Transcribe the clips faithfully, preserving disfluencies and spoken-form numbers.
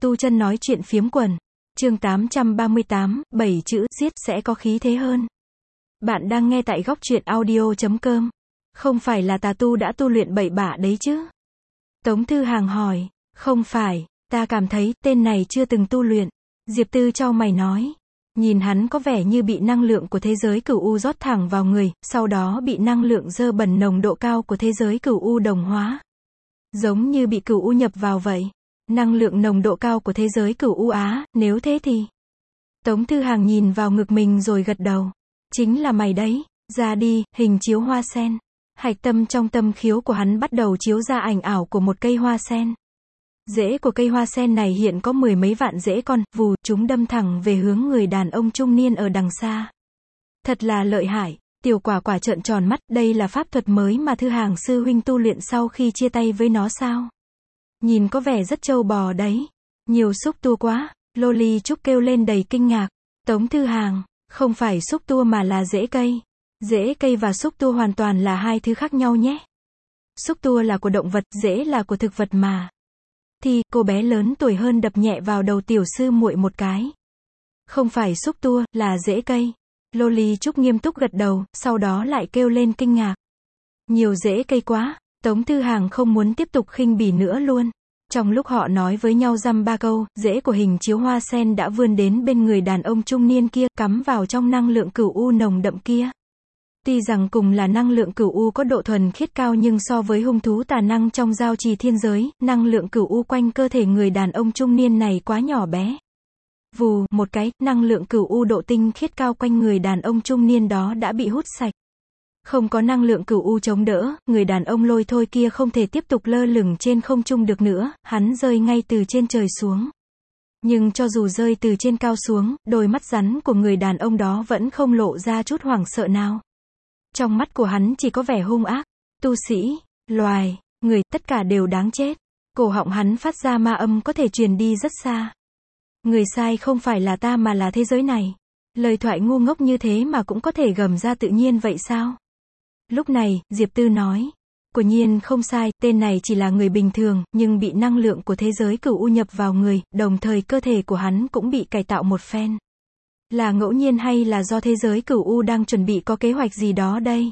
tu chân nói chuyện phiếm quần. Chương tám trăm ba mươi tám, bảy chữ, giết sẽ có khí thế hơn. Bạn đang nghe tại góc truyện audio chấm com. Không phải là tà tu đã tu luyện bậy bạ đấy chứ? Tống Thư Hàng hỏi. Không phải, ta cảm thấy, tên này chưa từng tu luyện. Diệp Tư chau mày nói. Nhìn hắn có vẻ như bị năng lượng của thế giới cửu u rót thẳng vào người, sau đó bị năng lượng dơ bẩn nồng độ cao của thế giới cửu u đồng hóa. Giống như bị cửu u nhập vào vậy. Năng lượng nồng độ cao của thế giới cửu u á, nếu thế thì... Tống Thư Hàng nhìn vào ngực mình rồi gật đầu. Chính là mày đấy, ra đi, hình chiếu hoa sen. Hạch tâm trong tâm khiếu của hắn bắt đầu chiếu ra ảnh ảo của một cây hoa sen. Rễ của cây hoa sen này hiện có mười mấy vạn rễ con, vù, chúng đâm thẳng về hướng người đàn ông trung niên ở đằng xa. Thật là lợi hại, Tiểu Quả Quả trợn tròn mắt, đây là pháp thuật mới mà Thư Hàng sư huynh tu luyện sau khi chia tay với nó sao? Nhìn có vẻ rất trâu bò đấy. Nhiều xúc tua quá, Loli Trúc kêu lên đầy kinh ngạc. Tống Thư Hàng, không phải xúc tua mà là rễ cây. Rễ cây và xúc tua hoàn toàn là hai thứ khác nhau nhé. Xúc tua là của động vật, rễ là của thực vật mà. Thì, cô bé lớn tuổi hơn đập nhẹ vào đầu tiểu sư muội một cái. Không phải xúc tua, là rễ cây. Loli Trúc nghiêm túc gật đầu, sau đó lại kêu lên kinh ngạc. Nhiều rễ cây quá, Tống Thư Hàng không muốn tiếp tục khinh bỉ nữa luôn. Trong lúc họ nói với nhau dăm ba câu, rễ của hình chiếu hoa sen đã vươn đến bên người đàn ông trung niên kia, cắm vào trong năng lượng cửu u nồng đậm kia. Tuy rằng cùng là năng lượng cửu u có độ thuần khiết cao nhưng so với hung thú tà năng trong giao trì thiên giới, năng lượng cửu u quanh cơ thể người đàn ông trung niên này quá nhỏ bé. Vù, một cái, năng lượng cửu u độ tinh khiết cao quanh người đàn ông trung niên đó đã bị hút sạch. Không có năng lượng cửu u chống đỡ, người đàn ông lôi thôi kia không thể tiếp tục lơ lửng trên không trung được nữa, hắn rơi ngay từ trên trời xuống. Nhưng cho dù rơi từ trên cao xuống, đôi mắt rắn của người đàn ông đó vẫn không lộ ra chút hoảng sợ nào. Trong mắt của hắn chỉ có vẻ hung ác. Tu sĩ, loài, người, tất cả đều đáng chết. Cổ họng hắn phát ra ma âm có thể truyền đi rất xa. Người sai không phải là ta mà là thế giới này. Lời thoại ngu ngốc như thế mà cũng có thể gầm ra tự nhiên vậy sao? Lúc này, Diệp Tư nói. Quả nhiên không sai, tên này chỉ là người bình thường, nhưng bị năng lượng của thế giới cửu u nhập vào người, đồng thời cơ thể của hắn cũng bị cải tạo một phen. Là ngẫu nhiên hay là do thế giới cửu u đang chuẩn bị có kế hoạch gì đó đây?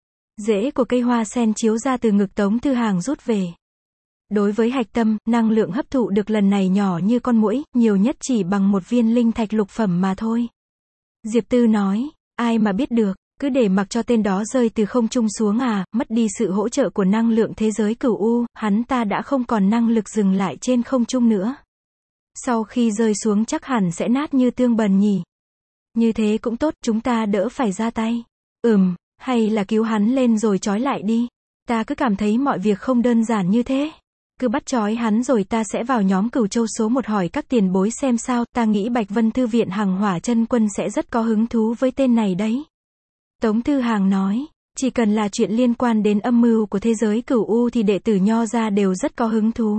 Rễ của cây hoa sen chiếu ra từ ngực Tống Thư Hàng rút về. Đối với hạch tâm, năng lượng hấp thụ được lần này nhỏ như con muỗi, nhiều nhất chỉ bằng một viên linh thạch lục phẩm mà thôi. Diệp Tư nói, ai mà biết được, cứ để mặc cho tên đó rơi từ không trung xuống à, mất đi sự hỗ trợ của năng lượng thế giới cửu u, hắn ta đã không còn năng lực dừng lại trên không trung nữa. Sau khi rơi xuống chắc hẳn sẽ nát như tương bần nhỉ. Như thế cũng tốt, chúng ta đỡ phải ra tay. Ừm, hay là cứu hắn lên rồi trói lại đi. Ta cứ cảm thấy mọi việc không đơn giản như thế. Cứ bắt trói hắn rồi ta sẽ vào nhóm Cửu Châu số một hỏi các tiền bối xem sao, ta nghĩ Bạch Vân Thư viện Hằng Hỏa Chân Quân sẽ rất có hứng thú với tên này đấy. Tống Thư Hàng nói, chỉ cần là chuyện liên quan đến âm mưu của thế giới cửu u thì đệ tử Nho gia đều rất có hứng thú.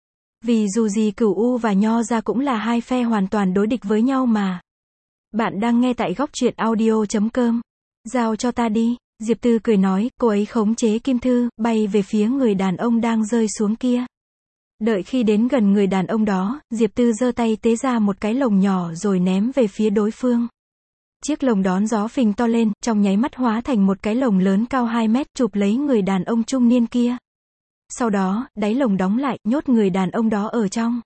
Vì dù gì cửu u và Nho gia cũng là hai phe hoàn toàn đối địch với nhau mà. Bạn đang nghe tại góc truyện audio chấm com. Giao cho ta đi. Diệp Tư cười nói, cô ấy khống chế kim thư, bay về phía người đàn ông đang rơi xuống kia. Đợi khi đến gần người đàn ông đó, Diệp Tư giơ tay tế ra một cái lồng nhỏ rồi ném về phía đối phương. Chiếc lồng đón gió phình to lên, trong nháy mắt hóa thành một cái lồng lớn cao hai mét chụp lấy người đàn ông trung niên kia. Sau đó, đáy lồng đóng lại, nhốt người đàn ông đó ở trong.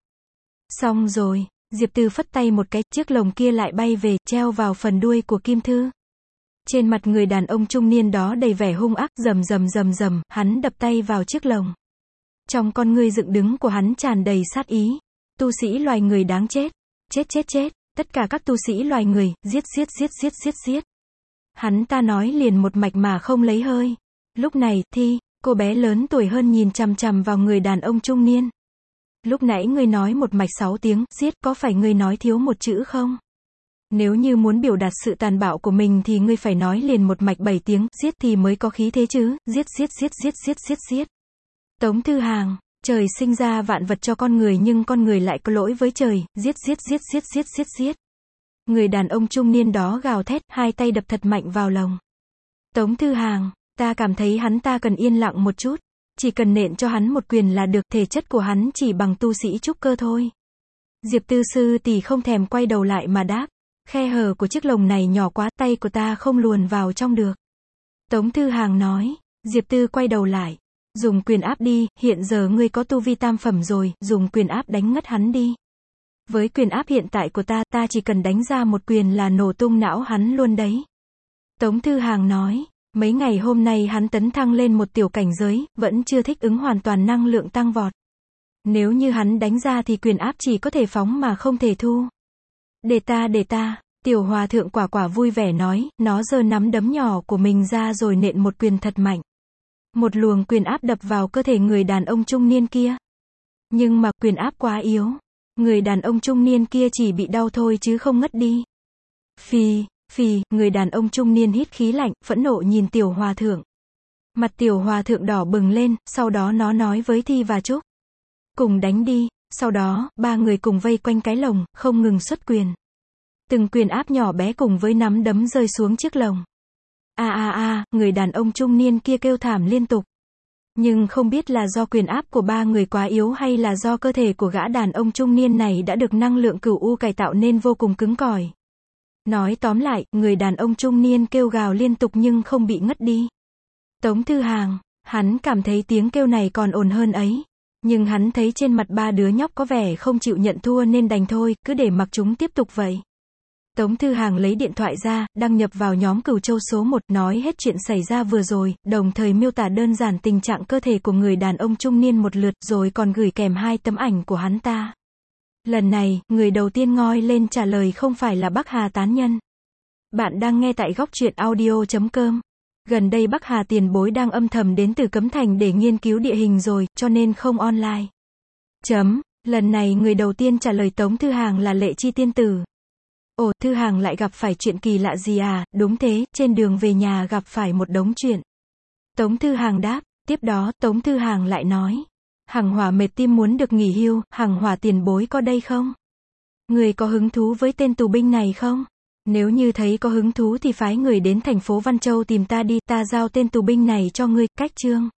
Xong rồi. Diệp Tư phất tay một cái, chiếc lồng kia lại bay về, treo vào phần đuôi của kim thư. Trên mặt người đàn ông trung niên đó đầy vẻ hung ác, rầm rầm rầm rầm, hắn đập tay vào chiếc lồng. Trong con ngươi dựng đứng của hắn tràn đầy sát ý. Tu sĩ loài người đáng chết. Chết chết chết, tất cả các tu sĩ loài người, giết giết giết giết giết giết. Hắn ta nói liền một mạch mà không lấy hơi. Lúc này, Thi, cô bé lớn tuổi hơn nhìn chằm chằm vào người đàn ông trung niên. Lúc nãy ngươi nói một mạch sáu tiếng, giết, có phải ngươi nói thiếu một chữ không? Nếu như muốn biểu đạt sự tàn bạo của mình thì ngươi phải nói liền một mạch bảy tiếng, giết thì mới có khí thế chứ, giết giết giết giết giết giết giết. Tống Thư Hàng, trời sinh ra vạn vật cho con người nhưng con người lại có lỗi với trời, giết giết giết giết giết giết giết. Người đàn ông trung niên đó gào thét, hai tay đập thật mạnh vào lồng. Tống Thư Hàng, ta cảm thấy hắn ta cần yên lặng một chút. Chỉ cần nện cho hắn một quyền là được, thể chất của hắn chỉ bằng tu sĩ trúc cơ thôi. Diệp Tư sư tỷ không thèm quay đầu lại mà đáp. Khe hở của chiếc lồng này nhỏ quá, tay của ta không luồn vào trong được. Tống Thư Hàng nói. Diệp Tư quay đầu lại. Dùng quyền áp đi, hiện giờ ngươi có tu vi tam phẩm rồi, dùng quyền áp đánh ngất hắn đi. Với quyền áp hiện tại của ta, ta chỉ cần đánh ra một quyền là nổ tung não hắn luôn đấy. Tống Thư Hàng nói. Mấy ngày hôm nay hắn tấn thăng lên một tiểu cảnh giới, vẫn chưa thích ứng hoàn toàn năng lượng tăng vọt. Nếu như hắn đánh ra thì quyền áp chỉ có thể phóng mà không thể thu. Để ta để ta, tiểu hòa thượng quả quả vui vẻ nói, nó giơ nắm đấm nhỏ của mình ra rồi nện một quyền thật mạnh. Một luồng quyền áp đập vào cơ thể người đàn ông trung niên kia. Nhưng mà quyền áp quá yếu. Người đàn ông trung niên kia chỉ bị đau thôi chứ không ngất đi. Phì, phì, người đàn ông trung niên hít khí lạnh, phẫn nộ nhìn tiểu hòa thượng. Mặt tiểu hòa thượng đỏ bừng lên, sau đó nó nói với Thi và Trúc. Cùng đánh đi, sau đó, ba người cùng vây quanh cái lồng, không ngừng xuất quyền. Từng quyền áp nhỏ bé cùng với nắm đấm rơi xuống chiếc lồng. A a a, người đàn ông trung niên kia kêu thảm liên tục. Nhưng không biết là do quyền áp của ba người quá yếu hay là do cơ thể của gã đàn ông trung niên này đã được năng lượng cửu u cải tạo nên vô cùng cứng cỏi. Nói tóm lại, người đàn ông trung niên kêu gào liên tục nhưng không bị ngất đi. Tống Thư Hàng, hắn cảm thấy tiếng kêu này còn ồn hơn ấy. Nhưng hắn thấy trên mặt ba đứa nhóc có vẻ không chịu nhận thua nên đành thôi, cứ để mặc chúng tiếp tục vậy. Tống Thư Hàng lấy điện thoại ra, đăng nhập vào nhóm Cửu Châu số một, nói hết chuyện xảy ra vừa rồi, đồng thời miêu tả đơn giản tình trạng cơ thể của người đàn ông trung niên một lượt, rồi còn gửi kèm hai tấm ảnh của hắn ta. Lần này, người đầu tiên ngoi lên trả lời không phải là Bắc Hà tán nhân. Bạn đang nghe tại góc truyện audio chấm com. Gần đây Bắc Hà tiền bối đang âm thầm đến từ Cấm Thành để nghiên cứu địa hình rồi, cho nên không online. Chấm, lần này người đầu tiên trả lời Tống Thư Hàng là Lệ Chi tiên tử. Ồ, Thư Hàng lại gặp phải chuyện kỳ lạ gì à? Đúng thế, trên đường về nhà gặp phải một đống chuyện. Tống Thư Hàng đáp, tiếp đó, Tống Thư Hàng lại nói. Hằng Hỏa mệt tim muốn được nghỉ hưu, Hằng Hỏa tiền bối có đây không? Người có hứng thú với tên tù binh này không? Nếu như thấy có hứng thú thì phái người đến thành phố Văn Châu tìm ta đi, ta giao tên tù binh này cho ngươi, cách chương.